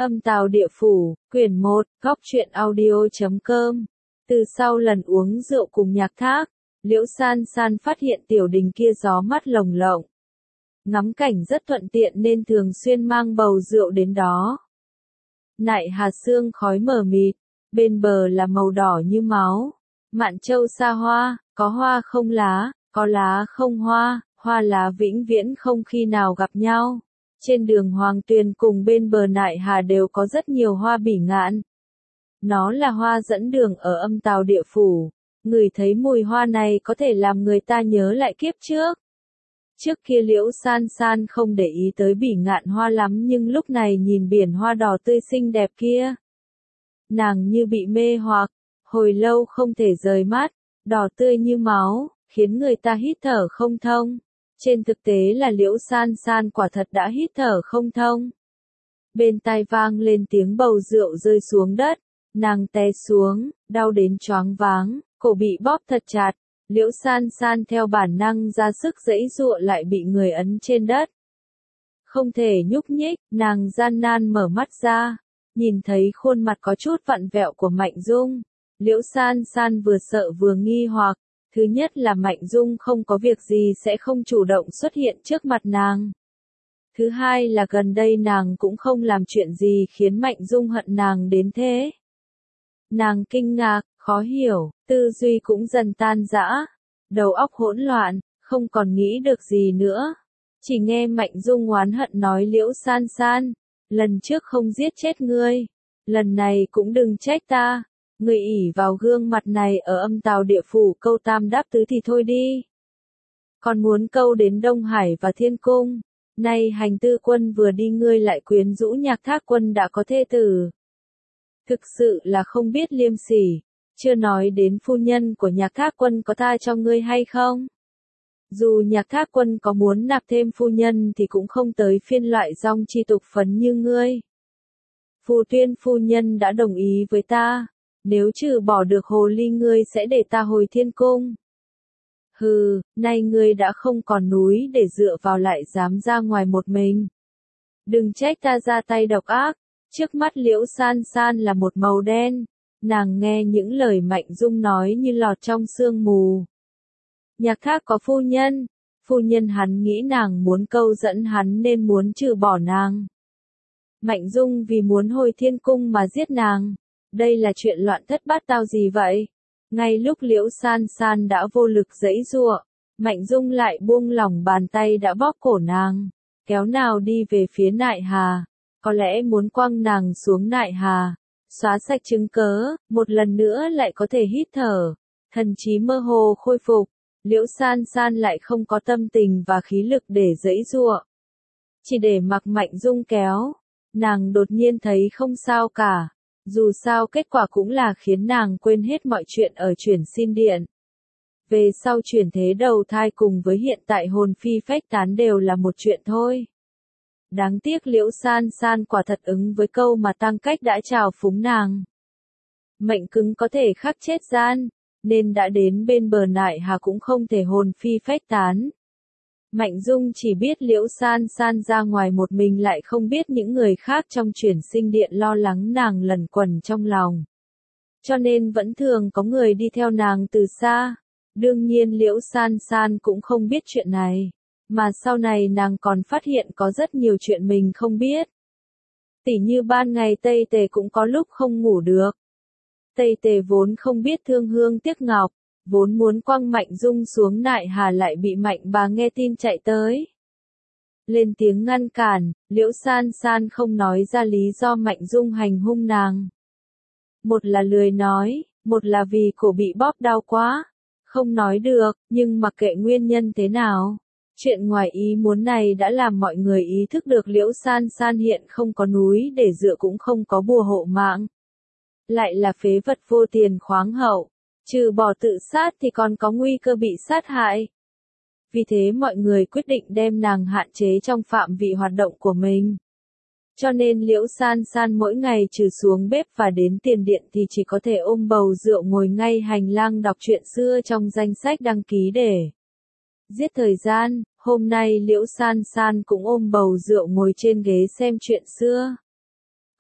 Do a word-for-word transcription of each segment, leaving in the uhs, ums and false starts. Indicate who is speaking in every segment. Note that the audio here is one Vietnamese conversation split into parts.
Speaker 1: Âm Tào Địa Phủ, quyển một, góc truyện audio chấm com. Từ sau lần uống rượu cùng Nhạc Thác, Liễu San San phát hiện tiểu đình kia gió mắt lồng lộng. Ngắm cảnh rất thuận tiện nên thường xuyên mang bầu rượu đến đó. Nại Hà sương khói mờ mịt, bên bờ là màu đỏ như máu. Mạn Châu xa hoa, có hoa không lá, có lá không hoa, hoa lá vĩnh viễn không khi nào gặp nhau. Trên đường Hoàng Tuyền cùng bên bờ Nại Hà đều có rất nhiều hoa bỉ ngạn. Nó là hoa dẫn đường ở Âm Tào Địa Phủ. Người thấy mùi hoa này có thể làm người ta nhớ lại kiếp trước. Trước kia Liễu San San không để ý tới bỉ ngạn hoa lắm, nhưng lúc này nhìn biển hoa đỏ tươi xinh đẹp kia, nàng như bị mê hoặc, hồi lâu không thể rời mắt, đỏ tươi như máu, khiến người ta hít thở không thông. Trên thực tế là Liễu San San quả thật đã hít thở không thông. Bên tai vang lên tiếng bầu rượu rơi xuống đất, nàng té xuống, đau đến choáng váng, cổ bị bóp thật chặt. Liễu San San theo bản năng ra sức giãy giụa lại bị người ấn trên đất. Không thể nhúc nhích, nàng gian nan mở mắt ra, nhìn thấy khuôn mặt có chút vặn vẹo của Mạnh Dung. Liễu San San vừa sợ vừa nghi hoặc, thứ nhất là Mạnh Dung không có việc gì sẽ không chủ động xuất hiện trước mặt nàng. Thứ hai là gần đây nàng cũng không làm chuyện gì khiến Mạnh Dung hận nàng đến thế. Nàng kinh ngạc, khó hiểu, tư duy cũng dần tan rã, đầu óc hỗn loạn, không còn nghĩ được gì nữa. Chỉ nghe Mạnh Dung oán hận nói Liễu San San, lần trước không giết chết ngươi, lần này cũng đừng trách ta. Người ỷ vào gương mặt này ở Âm Tào Địa Phủ câu tam đáp tứ thì thôi đi. Còn muốn câu đến Đông Hải và Thiên Cung, nay Hành Tư Quân vừa đi ngươi lại quyến rũ Nhạc Thác Quân đã có thê tử. Thực sự là không biết liêm sỉ, chưa nói đến phu nhân của Nhạc Thác Quân có tha cho ngươi hay không. Dù Nhạc Thác Quân có muốn nạp thêm phu nhân thì cũng không tới phiên loại dong chi tục phấn như ngươi. Phù Tuyên phu nhân đã đồng ý với ta, nếu trừ bỏ được hồ ly ngươi sẽ để ta hồi Thiên Cung. Hừ, nay ngươi đã không còn núi để dựa vào lại dám ra ngoài một mình. Đừng trách ta ra tay độc ác. Trước mắt Liễu San San là một màu đen, nàng nghe những lời Mạnh Dung nói như lọt trong sương mù. Nhạc Thác có phu nhân, phu nhân hắn nghĩ nàng muốn câu dẫn hắn nên muốn trừ bỏ nàng. Mạnh Dung vì muốn hồi Thiên Cung mà giết nàng, đây là chuyện loạn thất bát tao gì vậy? Ngay lúc Liễu San San đã vô lực giãy giụa, Mạnh Dung lại buông lỏng bàn tay đã bóp cổ nàng, kéo nào đi về phía Nại Hà. Có lẽ muốn quăng nàng xuống Nại Hà, xóa sạch chứng cớ, một lần nữa lại có thể hít thở, thần trí mơ hồ khôi phục. Liễu San San lại không có tâm tình và khí lực để giãy giụa, chỉ để mặc Mạnh Dung kéo. Nàng đột nhiên thấy không sao cả, dù sao kết quả cũng là khiến nàng quên hết mọi chuyện ở Chuyển Xin Điện. Về sau chuyển thế đầu thai cùng với hiện tại hồn phi phách tán đều là một chuyện thôi. Đáng tiếc Liễu San San quả thật ứng với câu mà Tăng Cách đã chào phúng nàng. Mệnh cứng có thể khắc chết gian, nên đã đến bên bờ Nại Hà cũng không thể hồn phi phách tán. Mạnh Dung chỉ biết Liễu San San ra ngoài một mình lại không biết những người khác trong Chuyển Sinh Điện lo lắng nàng lẩn quẩn trong lòng. Cho nên vẫn thường có người đi theo nàng từ xa. Đương nhiên Liễu San San cũng không biết chuyện này. Mà sau này nàng còn phát hiện có rất nhiều chuyện mình không biết. Tỉ như ban ngày Tây Tề cũng có lúc không ngủ được. Tây Tề vốn không biết thương hương tiếc ngọc, vốn muốn quăng Mạnh Dung xuống Nại Hà lại bị Mạnh bà nghe tin chạy tới. Lên tiếng ngăn cản, Liễu San San không nói ra lý do Mạnh Dung hành hung nàng. Một là lười nói, một là vì cổ bị bóp đau quá. Không nói được, nhưng mặc kệ nguyên nhân thế nào. Chuyện ngoài ý muốn này đã làm mọi người ý thức được Liễu San San hiện không có núi để dựa cũng không có bùa hộ mạng. Lại là phế vật vô tiền khoáng hậu, trừ bỏ tự sát thì còn có nguy cơ bị sát hại. Vì thế mọi người quyết định đem nàng hạn chế trong phạm vị hoạt động của mình. Cho nên Liễu San San mỗi ngày trừ xuống bếp và đến tiền điện thì chỉ có thể ôm bầu rượu ngồi ngay hành lang đọc truyện xưa trong danh sách đăng ký để giết thời gian. Hôm nay Liễu San San cũng ôm bầu rượu ngồi trên ghế xem chuyện xưa.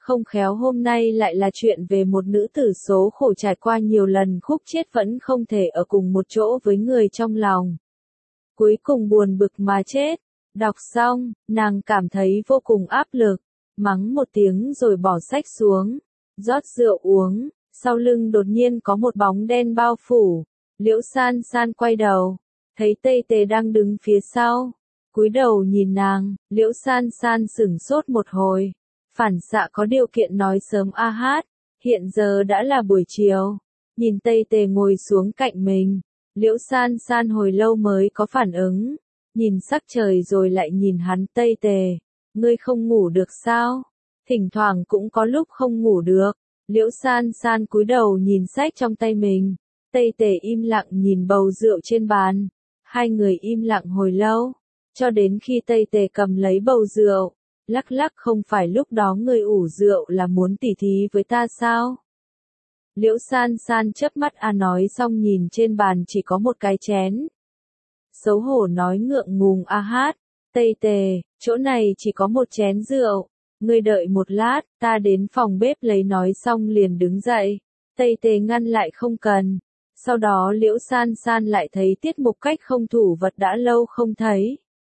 Speaker 1: Không khéo hôm nay lại là chuyện về một nữ tử số khổ trải qua nhiều lần khúc chết vẫn không thể ở cùng một chỗ với người trong lòng. Cuối cùng buồn bực mà chết. Đọc xong, nàng cảm thấy vô cùng áp lực, mắng một tiếng rồi bỏ sách xuống, rót rượu uống, sau lưng đột nhiên có một bóng đen bao phủ. Liễu San San quay đầu, thấy Tây Tề đang đứng phía sau, cúi đầu nhìn nàng, Liễu San San sửng sốt một hồi, phản xạ có điều kiện nói sớm a hát, hiện giờ đã là buổi chiều, nhìn Tây Tề ngồi xuống cạnh mình, Liễu San San hồi lâu mới có phản ứng, nhìn sắc trời rồi lại nhìn hắn. Tây Tề, ngươi không ngủ được sao? Thỉnh thoảng cũng có lúc không ngủ được. Liễu San San cúi đầu nhìn sách trong tay mình. Tây Tề im lặng nhìn bầu rượu trên bàn. Hai người im lặng hồi lâu, cho đến khi Tây Tề cầm lấy bầu rượu, lắc lắc. Không phải lúc đó ngươi ủ rượu là muốn tỉ thí với ta sao? Liễu San San chớp mắt a nói xong nhìn trên bàn chỉ có một cái chén. Xấu hổ nói ngượng ngùng a hát, Tây Tề, chỗ này chỉ có một chén rượu, ngươi đợi một lát, ta đến phòng bếp lấy. Nói xong liền đứng dậy, Tây Tề ngăn lại không cần. Sau đó Liễu San San lại thấy tiết mục cách không thủ vật đã lâu không thấy.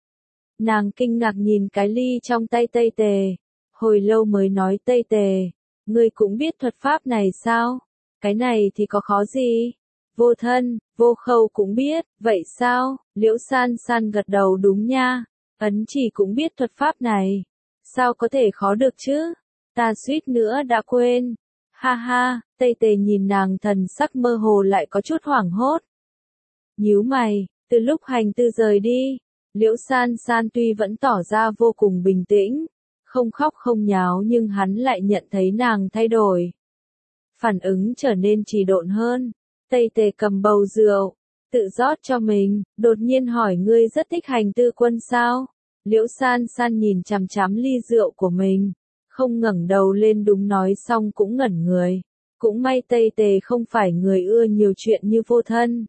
Speaker 1: Nàng kinh ngạc nhìn cái ly trong tay Tây Tề, hồi lâu mới nói Tây Tề, ngươi cũng biết thuật pháp này sao? Cái này thì có khó gì? Vô thân, vô khâu cũng biết, vậy sao? Liễu San San gật đầu đúng nha, ấn chỉ cũng biết thuật pháp này. Sao có thể khó được chứ? Ta suýt nữa đã quên. Ha ha, Tây Tề nhìn nàng thần sắc mơ hồ lại có chút hoảng hốt. Nhíu mày, từ lúc hành tư rời đi, Liễu San San tuy vẫn tỏ ra vô cùng bình tĩnh, không khóc không nháo nhưng hắn lại nhận thấy nàng thay đổi. Phản ứng trở nên trì độn hơn. Tây Tề cầm bầu rượu, tự rót cho mình, đột nhiên hỏi ngươi rất thích hành tư quân sao? Liễu San San nhìn chằm chằm ly rượu của mình, không ngẩng đầu lên. Đúng. Nói xong cũng ngẩn người. Cũng may Tây Tề không phải người ưa nhiều chuyện như Vô Thân,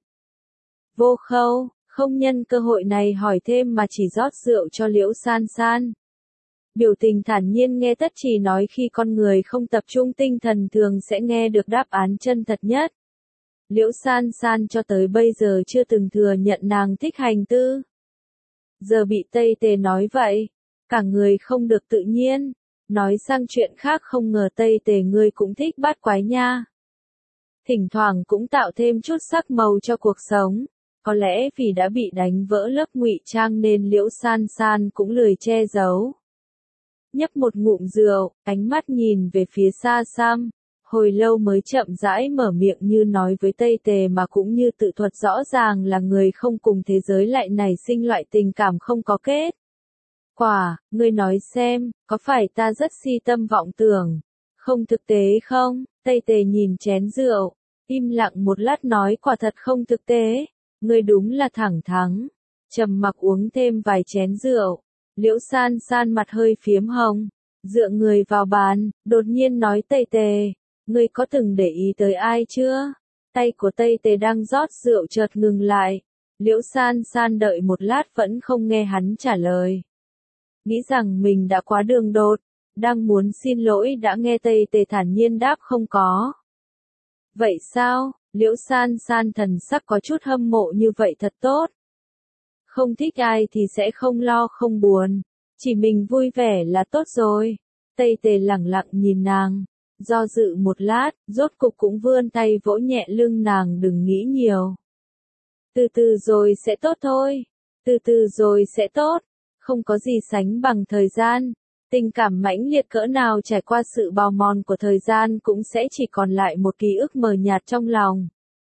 Speaker 1: Vô Khâu, không nhân cơ hội này hỏi thêm mà chỉ rót rượu cho Liễu San San. Biểu tình thản nhiên nghe tất chỉ nói khi con người không tập trung tinh thần thường sẽ nghe được đáp án chân thật nhất. Liễu San San cho tới bây giờ chưa từng thừa nhận nàng thích hành tư. Giờ bị Tây Tề nói vậy, cả người không được tự nhiên. Nói sang chuyện khác, không ngờ Tây Tề ngươi cũng thích bát quái nha. Thỉnh thoảng cũng tạo thêm chút sắc màu cho cuộc sống. Có lẽ vì đã bị đánh vỡ lớp ngụy trang nên Liễu San San cũng lười che giấu. Nhấp một ngụm rượu, ánh mắt nhìn về phía xa xăm, hồi lâu mới chậm rãi mở miệng như nói với Tây Tề mà cũng như tự thuật rõ ràng là người không cùng thế giới lại nảy sinh loại tình cảm không có kết quả. Ngươi nói xem, có phải ta rất si tâm vọng tưởng, không thực tế không? Tây Tề nhìn chén rượu, im lặng một lát nói quả thật không thực tế. Ngươi đúng là thẳng thắn. Trầm mặc uống thêm vài chén rượu. Liễu San San mặt hơi phiếm hồng, dựa người vào bàn, đột nhiên nói Tây Tề, ngươi có từng để ý tới ai chưa? Tay của Tây Tề đang rót rượu chợt ngừng lại. Liễu San San đợi một lát vẫn không nghe hắn trả lời. Nghĩ rằng mình đã quá đường đột, đang muốn xin lỗi đã nghe Tây Tề thản nhiên đáp không có. Vậy sao? Liễu San San thần sắc có chút hâm mộ, như vậy thật tốt. Không thích ai thì sẽ không lo không buồn, chỉ mình vui vẻ là tốt rồi. Tây Tề lẳng lặng nhìn nàng, do dự một lát, rốt cục cũng vươn tay vỗ nhẹ lưng nàng. Đừng nghĩ nhiều. Từ từ rồi sẽ tốt thôi. Từ từ rồi sẽ tốt. Không có gì sánh bằng thời gian. Tình cảm mãnh liệt cỡ nào trải qua sự bào mòn của thời gian cũng sẽ chỉ còn lại một ký ức mờ nhạt trong lòng.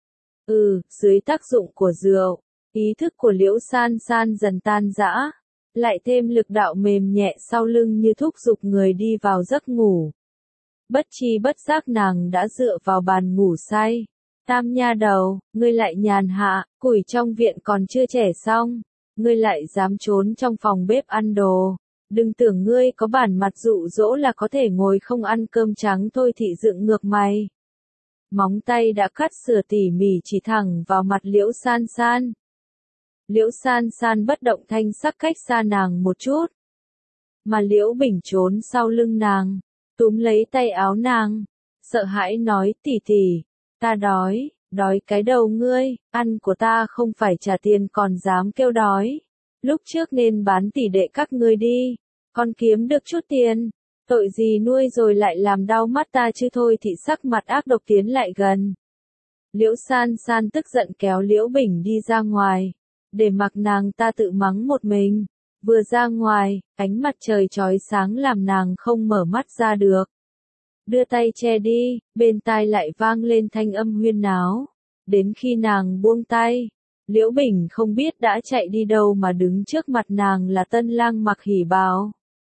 Speaker 1: Ừ, dưới tác dụng của rượu, ý thức của Liễu San San dần tan rã, lại thêm lực đạo mềm nhẹ sau lưng như thúc giục người đi vào giấc ngủ. Bất chi bất giác nàng đã dựa vào bàn ngủ say. Tam nha đầu, ngươi lại nhàn hạ, củi trong viện còn chưa chẻ xong, ngươi lại dám trốn trong phòng bếp ăn đồ. Đừng tưởng ngươi có bản mặt dụ dỗ là có thể ngồi không ăn cơm trắng thôi. Thị dựng ngược mày. Móng tay đã cắt sửa tỉ mỉ chỉ thẳng vào mặt Liễu San San. Liễu San San bất động, thanh sắc cách xa nàng một chút. Mà Liễu Bình trốn sau lưng nàng. túm lấy tay áo nàng, sợ hãi nói tỷ tỷ, ta đói, đói cái đầu ngươi, ăn của ta không phải trả tiền còn dám kêu đói. Lúc trước nên bán tỷ đệ các ngươi đi, con kiếm được chút tiền, tội gì nuôi rồi lại làm đau mắt ta chứ thôi. Thị sắc mặt ác độc tiến lại gần. Liễu San San tức giận kéo Liễu Bình đi ra ngoài, để mặc nàng ta tự mắng một mình. Vừa ra ngoài, ánh mặt trời chói sáng làm nàng không mở mắt ra được. Đưa tay che đi, bên tai lại vang lên thanh âm huyên náo. Đến khi nàng buông tay, Liễu Bình không biết đã chạy đi đâu mà đứng trước mặt nàng là tân lang mặc hỉ bào.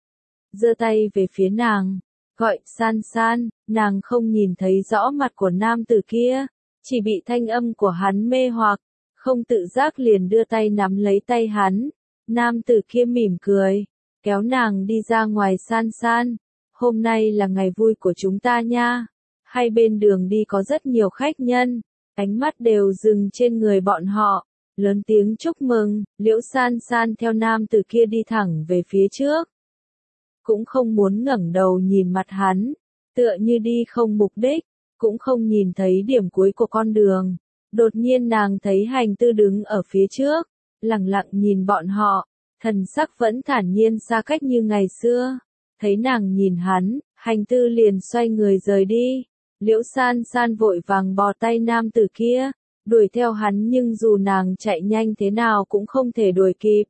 Speaker 1: Giơ tay về phía nàng, gọi San San, nàng không nhìn thấy rõ mặt của nam tử kia, chỉ bị thanh âm của hắn mê hoặc, không tự giác liền đưa tay nắm lấy tay hắn. Nam tử kia mỉm cười, kéo nàng đi ra ngoài. San San, hôm nay là ngày vui của chúng ta nha. Hai bên đường đi có rất nhiều khách nhân, ánh mắt đều dừng trên người bọn họ, lớn tiếng chúc mừng. Liễu San San theo nam tử kia đi thẳng về phía trước, cũng không muốn ngẩng đầu nhìn mặt hắn, tựa như đi không mục đích, cũng không nhìn thấy điểm cuối của con đường. Đột nhiên nàng thấy Hành Tư đứng ở phía trước, lặng lặng nhìn bọn họ, thần sắc vẫn thản nhiên xa cách như ngày xưa. Thấy nàng nhìn hắn, Hành Tư liền xoay người rời đi. Liễu San San vội vàng bò tay nam tử kia, đuổi theo hắn, nhưng dù nàng chạy nhanh thế nào cũng không thể đuổi kịp.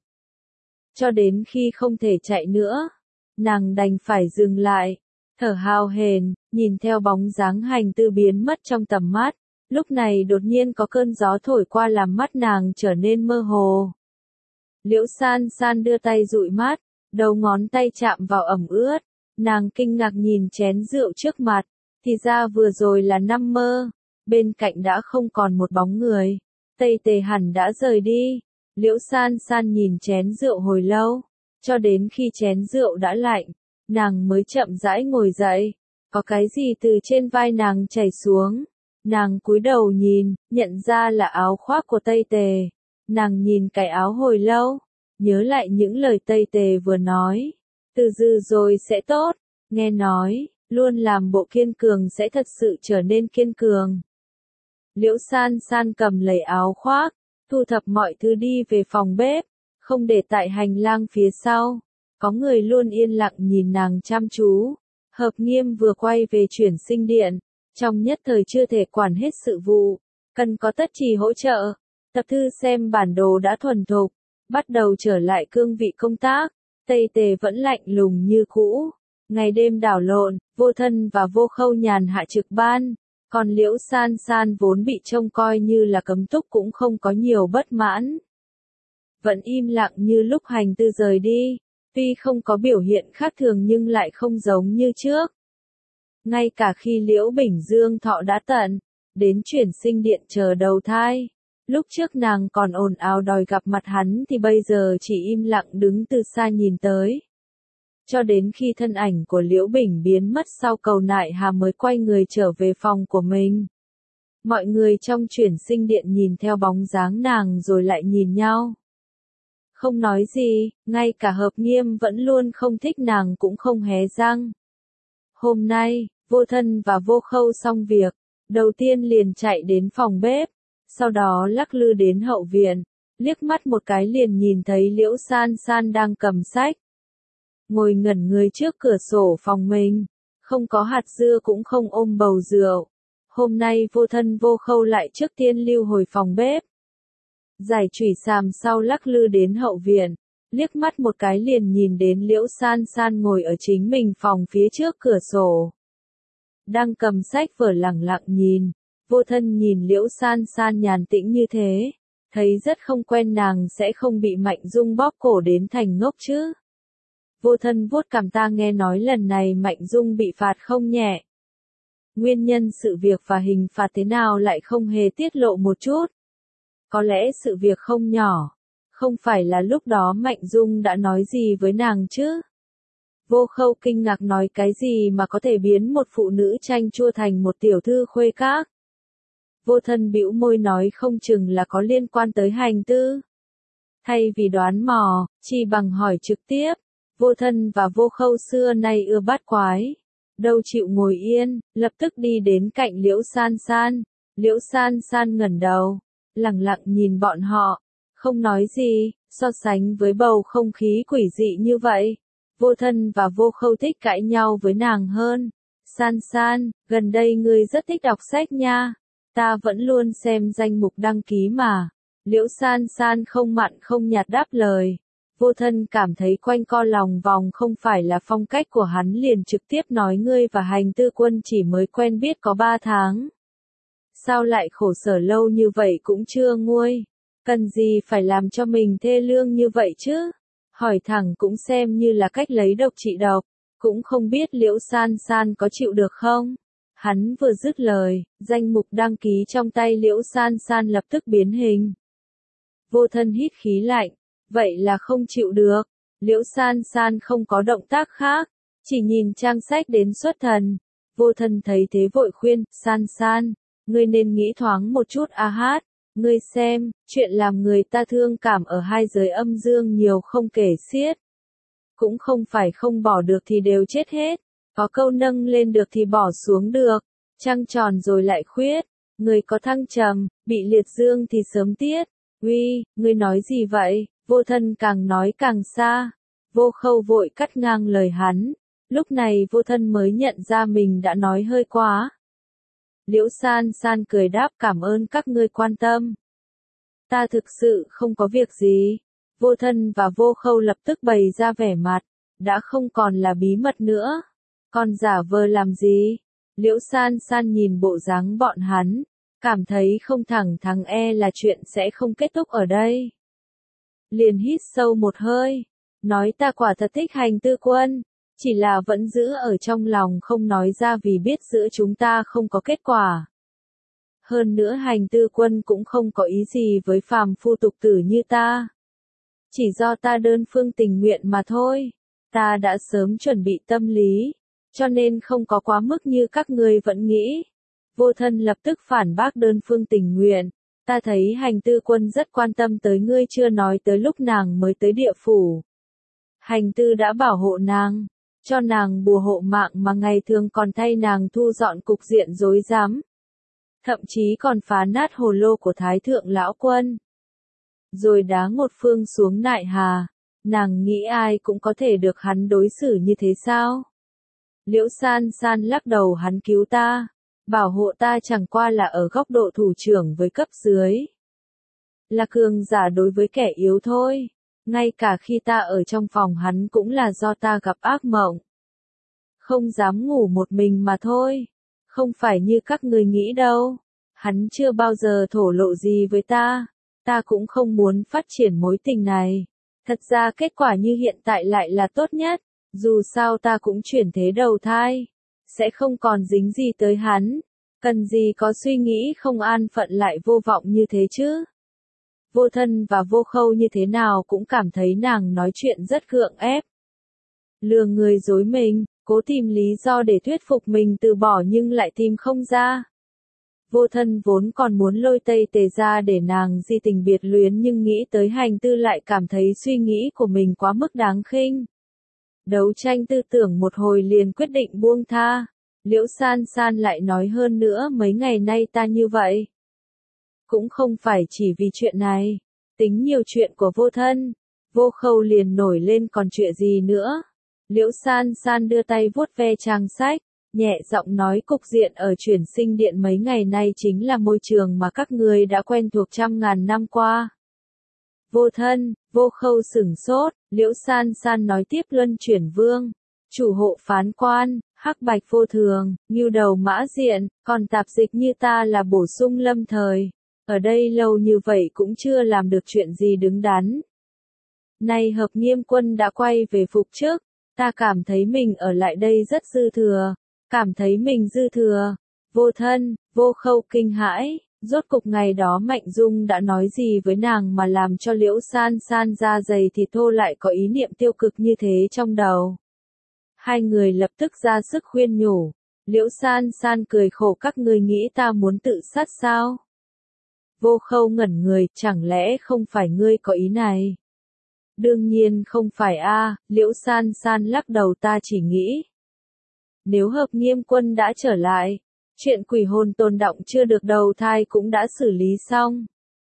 Speaker 1: Cho đến khi không thể chạy nữa, nàng đành phải dừng lại, thở hào hển, nhìn theo bóng dáng Hành Tư biến mất trong tầm mắt. Lúc này đột nhiên có cơn gió thổi qua làm mắt nàng trở nên mơ hồ. Liễu San San đưa tay dụi mắt, đầu ngón tay chạm vào ẩm ướt, nàng kinh ngạc nhìn chén rượu trước mặt, thì ra vừa rồi là nằm mơ, bên cạnh đã không còn một bóng người, Tây Tề hẳn đã rời đi. Liễu San San nhìn chén rượu hồi lâu, cho đến khi chén rượu đã lạnh, nàng mới chậm rãi ngồi dậy, có cái gì từ trên vai nàng chảy xuống. Nàng cúi đầu nhìn, nhận ra là áo khoác của Tây Tề. Nàng nhìn cái áo hồi lâu, nhớ lại những lời Tây Tề vừa nói. Từ từ rồi sẽ tốt, nghe nói, luôn làm bộ kiên cường sẽ thật sự trở nên kiên cường. Liễu San San cầm lấy áo khoác, thu thập mọi thứ đi về phòng bếp, không để tại hành lang phía sau. Có người luôn yên lặng nhìn nàng chăm chú. Hợp Nghiêm vừa quay về chuyển sinh điện, trong nhất thời chưa thể quản hết sự vụ, cần có Tất Trì hỗ trợ. Tập thư xem bản đồ đã thuần thục, bắt đầu trở lại cương vị công tác. Tây Tề vẫn lạnh lùng như cũ, ngày đêm đảo lộn, Vô Thân và Vô Khâu nhàn hạ trực ban, còn Liễu San San vốn bị trông coi như là cấm túc cũng không có nhiều bất mãn. Vẫn im lặng như lúc Hành Tư rời đi, tuy không có biểu hiện khác thường nhưng lại không giống như trước. Ngay cả khi Liễu Bình Dương thọ đã tận, đến chuyển sinh điện chờ đầu thai, lúc trước nàng còn ồn ào đòi gặp mặt hắn thì bây giờ chỉ im lặng đứng từ xa nhìn tới. Cho đến khi thân ảnh của Liễu Bình biến mất sau cầu nại hà mới quay người trở về phòng của mình. Mọi người trong chuyển sinh điện nhìn theo bóng dáng nàng rồi lại nhìn nhau. Không nói gì, ngay cả Hợp Nghiêm vẫn luôn không thích nàng cũng không hé răng. Hôm nay, Vô Thân và Vô Khâu xong việc, đầu tiên liền chạy đến phòng bếp, sau đó lắc lư đến hậu viện, liếc mắt một cái liền nhìn thấy Liễu San San đang cầm sách. Ngồi ngẩn người trước cửa sổ phòng mình, không có hạt dưa cũng không ôm bầu rượu. Hôm nay Vô Thân Vô Khâu lại trước tiên lưu hồi phòng bếp. Giải chủy sàm sau lắc lư đến hậu viện, liếc mắt một cái liền nhìn đến Liễu San San ngồi ở chính mình phòng phía trước cửa sổ. Đang cầm sách vở lẳng lặng nhìn, Vô Thân nhìn Liễu San San nhàn tĩnh như thế, thấy rất không quen, nàng sẽ không bị Mạnh Dung bóp cổ đến thành ngốc chứ. Vô Thân vuốt cằm, ta nghe nói lần này Mạnh Dung bị phạt không nhẹ. Nguyên nhân sự việc và hình phạt thế nào lại không hề tiết lộ một chút. Có lẽ sự việc không nhỏ, không phải là lúc đó Mạnh Dung đã nói gì với nàng chứ? Vô Khâu kinh ngạc, nói cái gì mà có thể biến một phụ nữ chanh chua thành một tiểu thư khuê các? Vô Thân bĩu môi nói không chừng là có liên quan tới Hành Tư. Thay vì đoán mò, chỉ bằng hỏi trực tiếp. Vô Thân và Vô Khâu xưa nay ưa bắt quái. đâu chịu ngồi yên, lập tức đi đến cạnh Liễu San San. Liễu San San ngẩng đầu, lẳng lặng nhìn bọn họ, không nói gì. So sánh với bầu không khí quỷ dị như vậy, Vô Thân và Vô Khâu thích cãi nhau với nàng hơn. San San, gần đây ngươi rất thích đọc sách nha. Ta vẫn luôn xem danh mục đăng ký mà. Liễu San San không mặn không nhạt đáp lời. Vô Thân cảm thấy quanh co lòng vòng không phải là phong cách của hắn, liền trực tiếp nói ngươi và Hành Tư Quân chỉ mới quen biết có ba tháng. Sao lại khổ sở lâu như vậy cũng chưa nguôi? Cần gì phải làm cho mình thê lương như vậy chứ? Hỏi thẳng cũng xem như là cách lấy độc trị độc. Cũng không biết Liễu San San có chịu được không? Hắn vừa dứt lời, danh mục đăng ký trong tay Liễu San San lập tức biến hình. Vô Thân hít khí lạnh, vậy là không chịu được. Liễu San San không có động tác khác, chỉ nhìn trang sách đến xuất thần. Vô Thân thấy thế vội khuyên, San San, ngươi nên nghĩ thoáng một chút a hát. Ngươi xem, chuyện làm người ta thương cảm ở hai giới âm dương nhiều không kể xiết. Cũng không phải không bỏ được thì đều chết hết. Có câu nâng lên được thì bỏ xuống được. Trăng tròn rồi lại khuyết. Người có thăng trầm, bị liệt dương thì sớm tiết. Uy, ngươi nói gì vậy? Vô Thân càng nói càng xa. Vô Khâu vội cắt ngang lời hắn. Lúc này Vô Thân mới nhận ra mình đã nói hơi quá. Liễu San San cười đáp, cảm ơn các ngươi quan tâm. Ta thực sự không có việc gì. Vô Thân và Vô Khâu lập tức bày ra vẻ mặt, đã không còn là bí mật nữa. Còn giả vờ làm gì? Liễu San San nhìn bộ dáng bọn hắn, cảm thấy không thẳng thắn e là chuyện sẽ không kết thúc ở đây. Liền hít sâu một hơi, nói ta quả thật thích Hành Tư Quân, chỉ là vẫn giữ ở trong lòng không nói ra vì biết giữa chúng ta không có kết quả. Hơn nữa Hành Tư Quân cũng không có ý gì với phàm phu tục tử như ta. Chỉ do ta đơn phương tình nguyện mà thôi. Ta đã sớm chuẩn bị tâm lý, cho nên không có quá mức như các ngươi vẫn nghĩ. Vô Thân lập tức phản bác đơn phương tình nguyện. Ta thấy Hành Tư Quân rất quan tâm tới ngươi, chưa nói tới lúc nàng mới tới địa phủ. Hành Tư đã bảo hộ nàng, cho nàng bùa hộ mạng mà ngày thường còn thay nàng thu dọn cục diện rối rắm. Thậm chí còn phá nát hồ lô của Thái Thượng Lão Quân. Rồi đá một phương xuống nại hà. Nàng nghĩ ai cũng có thể được hắn đối xử như thế sao? Liễu San San lắc đầu, hắn cứu ta, bảo hộ ta chẳng qua là ở góc độ thủ trưởng với cấp dưới. Là cường giả đối với kẻ yếu thôi. Ngay cả khi ta ở trong phòng hắn cũng là do ta gặp ác mộng. Không dám ngủ một mình mà thôi. Không phải như các người nghĩ đâu. Hắn chưa bao giờ thổ lộ gì với ta. Ta cũng không muốn phát triển mối tình này. Thật ra kết quả như hiện tại lại là tốt nhất. Dù sao ta cũng chuyển thế đầu thai. Sẽ không còn dính gì tới hắn. Cần gì có suy nghĩ không an phận lại vô vọng như thế chứ. Vô Thân và Vô Khâu như thế nào cũng cảm thấy nàng nói chuyện rất gượng ép. Lừa người dối mình, cố tìm lý do để thuyết phục mình từ bỏ nhưng lại tìm không ra. Vô Thân vốn còn muốn lôi Tây Tề ra để nàng di tình biệt luyến, nhưng nghĩ tới Hành Tư lại cảm thấy suy nghĩ của mình quá mức đáng khinh. Đấu tranh tư tưởng một hồi liền quyết định buông tha. Liễu San San lại nói, hơn nữa mấy ngày nay ta như vậy. Cũng không phải chỉ vì chuyện này. Tính nhiều chuyện của Vô Thân. Vô Khâu liền nổi lên, còn chuyện gì nữa. Liễu San San đưa tay vuốt ve trang sách, nhẹ giọng nói, cục diện ở Chuyển Sinh Điện mấy ngày nay chính là môi trường mà các ngươi đã quen thuộc trăm ngàn năm qua. Vô Thân, Vô Khâu sửng sốt. Liễu San San nói tiếp, Luân Chuyển Vương, chủ hộ phán quan, hắc bạch vô thường, ngưu đầu mã diện, còn tạp dịch như ta là bổ sung lâm thời. Ở đây lâu như vậy cũng chưa làm được chuyện gì đứng đắn. Nay Hợp Nghiêm Quân đã quay về phục chức, ta cảm thấy mình ở lại đây rất dư thừa, cảm thấy mình dư thừa. Vô Thân, Vô Khâu kinh hãi, rốt cục ngày đó Mạnh Dung đã nói gì với nàng mà làm cho Liễu San San da dày thịt thô lại có ý niệm tiêu cực như thế trong đầu. Hai người lập tức ra sức khuyên nhủ. Liễu San San cười khổ, các ngươi nghĩ ta muốn tự sát sao? Vô Khâu ngẩn người, chẳng lẽ không phải ngươi có ý này? Đương nhiên không phải a. Liễu San San lắc đầu, ta chỉ nghĩ. nếu Hợp Nghiêm Quân đã trở lại, chuyện quỷ hồn tồn đọng chưa được đầu thai cũng đã xử lý xong.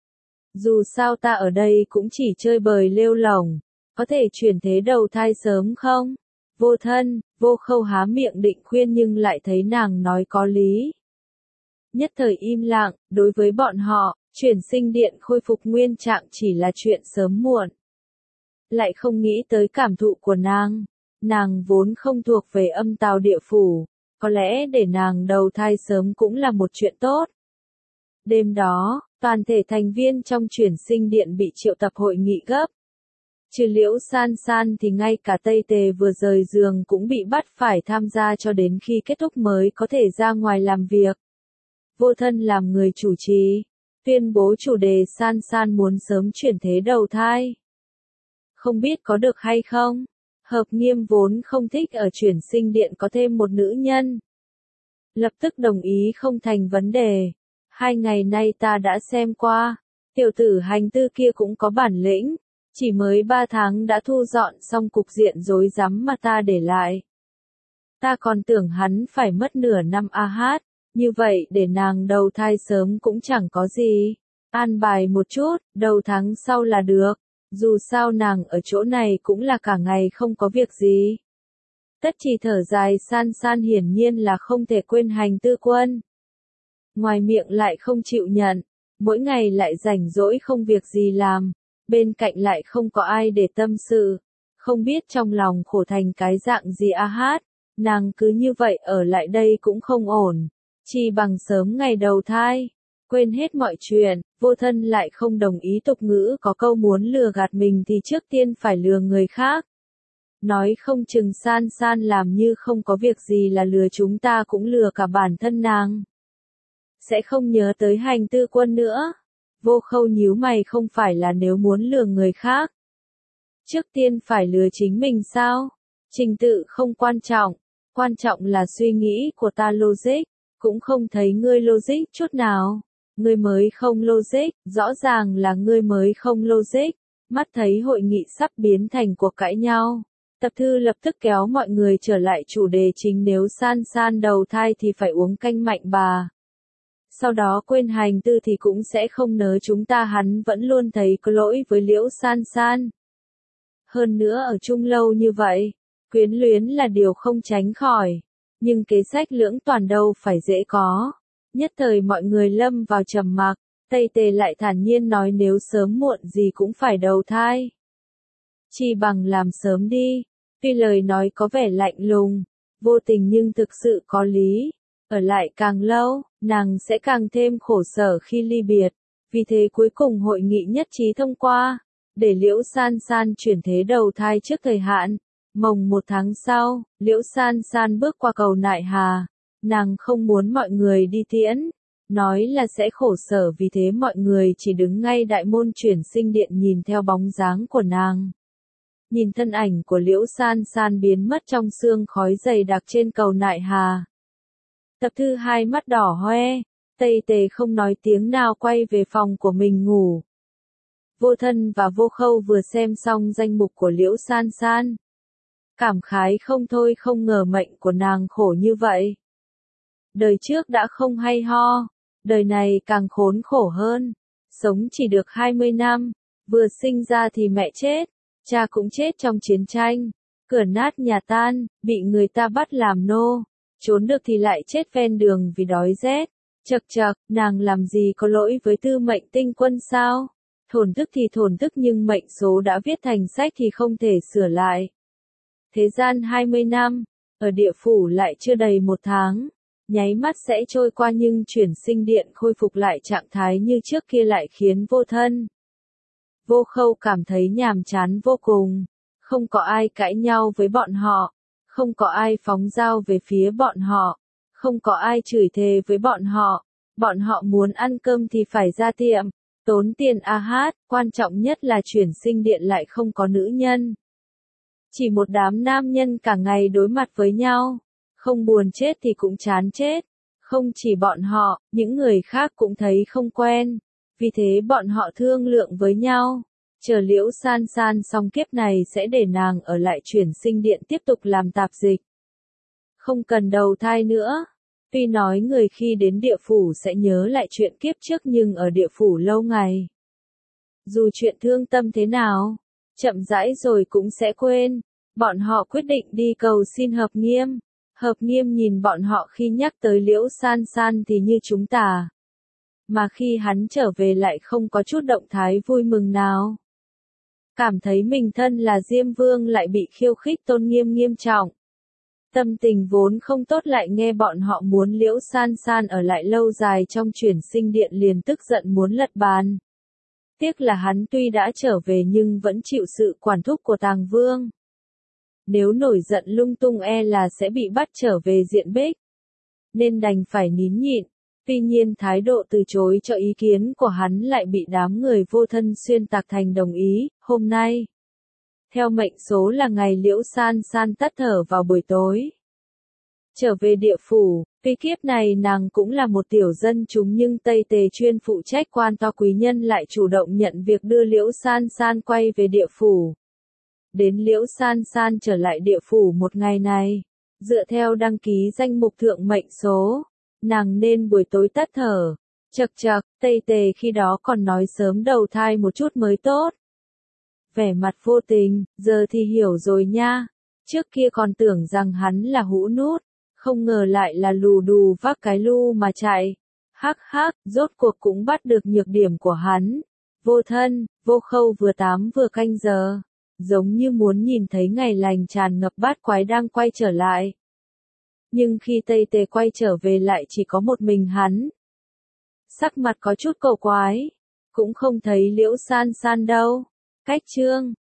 Speaker 1: Dù sao ta ở đây cũng chỉ chơi bời lêu lổng, có thể chuyển thế đầu thai sớm không? Vô Thân, Vô Khâu há miệng định khuyên nhưng lại thấy nàng nói có lý. Nhất thời im lặng, đối với bọn họ, chuyển sinh điện khôi phục nguyên trạng chỉ là chuyện sớm muộn. Lại không nghĩ tới cảm thụ của nàng. Nàng vốn không thuộc về âm tào địa phủ, có lẽ để nàng đầu thai sớm cũng là một chuyện tốt. Đêm đó, toàn thể thành viên trong chuyển sinh điện bị triệu tập hội nghị gấp. Trừ Liễu San San thì ngay cả Tây Tề vừa rời giường cũng bị bắt phải tham gia cho đến khi kết thúc mới có thể ra ngoài làm việc. Vô Thân làm người chủ trì, tuyên bố chủ đề San San muốn sớm chuyển thế đầu thai. Không biết có được hay không? Hợp Nghiêm vốn không thích ở chuyển sinh điện có thêm một nữ nhân. Lập tức đồng ý không thành vấn đề. Hai ngày nay ta đã xem qua, tiểu tử hành tư kia cũng có bản lĩnh, chỉ mới ba tháng đã thu dọn xong cục diện rối rắm mà ta để lại. Ta còn tưởng hắn phải mất nửa năm a hát, như vậy để nàng đầu thai sớm cũng chẳng có gì. An bài một chút, đầu tháng sau là được. Dù sao nàng ở chỗ này cũng là cả ngày không có việc gì. Tất Chỉ thở dài San San hiển nhiên là không thể quên hành tư quân. Ngoài miệng lại không chịu nhận, mỗi ngày lại rảnh rỗi không việc gì làm, bên cạnh lại không có ai để tâm sự, không biết trong lòng khổ thành cái dạng gì a hát, nàng cứ như vậy ở lại đây cũng không ổn, chỉ bằng sớm ngày đầu thai. Quên hết mọi chuyện, Vô Thân lại không đồng ý tục ngữ có câu muốn lừa gạt mình thì trước tiên phải lừa người khác. Nói không chừng San San làm như không có việc gì là lừa chúng ta cũng lừa cả bản thân nàng. Sẽ không nhớ tới hành tư quân nữa. Vô Khâu nhíu mày không phải là nếu muốn lừa người khác. Trước tiên phải lừa chính mình sao? Trình tự không quan trọng, quan trọng là suy nghĩ của ta logic, cũng không thấy ngươi logic chút nào. Ngươi mới không logic, rõ ràng là ngươi mới không logic. Mắt thấy hội nghị sắp biến thành cuộc cãi nhau. Tập thư lập tức kéo mọi người trở lại chủ đề chính, nếu San San đầu thai thì phải uống canh mạnh bà. Sau đó quên hành tư thì cũng sẽ không nớ chúng ta, hắn vẫn luôn thấy có lỗi với Liễu San San. Hơn nữa ở chung lâu như vậy, quyến luyến là điều không tránh khỏi. Nhưng kế sách lưỡng toàn đâu phải dễ có. Nhất thời mọi người lâm vào trầm mặc, Tây Tề lại thản nhiên nói nếu sớm muộn gì cũng phải đầu thai. Chỉ bằng làm sớm đi. Tuy lời nói có vẻ lạnh lùng, vô tình nhưng thực sự có lý. Ở lại càng lâu, nàng sẽ càng thêm khổ sở khi ly biệt. Vì thế cuối cùng hội nghị nhất trí thông qua, để Liễu San San chuyển thế đầu thai trước thời hạn. Mồng một tháng sau, Liễu San San bước qua cầu Nại Hà. Nàng không muốn mọi người đi tiễn, nói là sẽ khổ sở, vì thế mọi người chỉ đứng ngay đại môn chuyển sinh điện nhìn theo bóng dáng của nàng. Nhìn thân ảnh của Liễu San San biến mất trong sương khói dày đặc trên cầu Nại Hà. Tập thư hai mắt đỏ hoe, Tây Tề không nói tiếng nào quay về phòng của mình ngủ. Vô Thân và Vô Khâu vừa xem xong danh mục của Liễu San San. Cảm khái không thôi, không ngờ mệnh của nàng khổ như vậy. Đời trước đã không hay ho, đời này càng khốn khổ hơn. Sống chỉ được hai mươi năm, vừa sinh ra thì mẹ chết, cha cũng chết trong chiến tranh, cửa nát nhà tan, bị người ta bắt làm nô, trốn được thì lại chết ven đường vì đói rét. Chậc chậc, nàng làm gì có lỗi với tư mệnh tinh quân sao? Thổn thức thì thổn thức nhưng mệnh số đã viết thành sách thì không thể sửa lại. Thế gian hai mươi năm, ở địa phủ lại chưa đầy một tháng. Nháy mắt sẽ trôi qua nhưng chuyển sinh điện khôi phục lại trạng thái như trước kia lại khiến Vô Thân, Vô Khâu cảm thấy nhàm chán vô cùng. Không có ai cãi nhau với bọn họ, không có ai phóng dao về phía bọn họ, không có ai chửi thề với bọn họ. Bọn họ muốn ăn cơm thì phải ra tiệm, tốn tiền a hát, quan trọng nhất là chuyển sinh điện lại không có nữ nhân. Chỉ một đám nam nhân cả ngày đối mặt với nhau. Không buồn chết thì cũng chán chết. Không chỉ bọn họ, những người khác cũng thấy không quen. Vì thế bọn họ thương lượng với nhau. Chờ Liễu San San xong kiếp này sẽ để nàng ở lại chuyển sinh điện tiếp tục làm tạp dịch. Không cần đầu thai nữa. Tuy nói người khi đến địa phủ sẽ nhớ lại chuyện kiếp trước nhưng ở địa phủ lâu ngày. Dù chuyện thương tâm thế nào, chậm rãi rồi cũng sẽ quên. Bọn họ quyết định đi cầu xin Hợp Nghiêm. Hợp Nghiêm nhìn bọn họ khi nhắc tới Liễu San San thì như chúng ta. Mà khi hắn trở về lại không có chút động thái vui mừng nào. Cảm thấy mình thân là Diêm Vương lại bị khiêu khích tôn nghiêm nghiêm trọng. Tâm tình vốn không tốt lại nghe bọn họ muốn Liễu San San ở lại lâu dài trong chuyển sinh điện liền tức giận muốn lật bàn. Tiếc là hắn tuy đã trở về nhưng vẫn chịu sự quản thúc của Tàng Vương. Nếu nổi giận lung tung e là sẽ bị bắt trở về diện bích. Nên đành phải nín nhịn. Tuy nhiên thái độ từ chối cho ý kiến của hắn lại bị đám người vô thân xuyên tạc thành đồng ý. Hôm nay, theo mệnh số là ngày Liễu San San tắt thở vào buổi tối. Trở về địa phủ, tuy kiếp này nàng cũng là một tiểu dân chúng nhưng Tây Tề chuyên phụ trách quan to quý nhân lại chủ động nhận việc đưa Liễu San San quay về địa phủ. Đến Liễu San San trở lại địa phủ một ngày này, dựa theo đăng ký danh mục thượng mệnh số, nàng nên buổi tối tắt thở. Chậc chậc, Tây Tề khi đó còn nói sớm đầu thai một chút mới tốt. Vẻ mặt vô tình, giờ thì hiểu rồi nha. Trước kia còn tưởng rằng hắn là hũ nút, không ngờ lại là lù đù vác cái lu mà chạy. Hắc hắc, rốt cuộc cũng bắt được nhược điểm của hắn. Vô thân, vô khâu vừa tám vừa canh giờ. Giống như muốn nhìn thấy ngày lành tràn ngập bát quái đang quay trở lại. Nhưng khi Tây Tề quay trở về lại chỉ có một mình hắn. Sắc mặt có chút cầu quái. Cũng không thấy Liễu San San đâu. Cách chương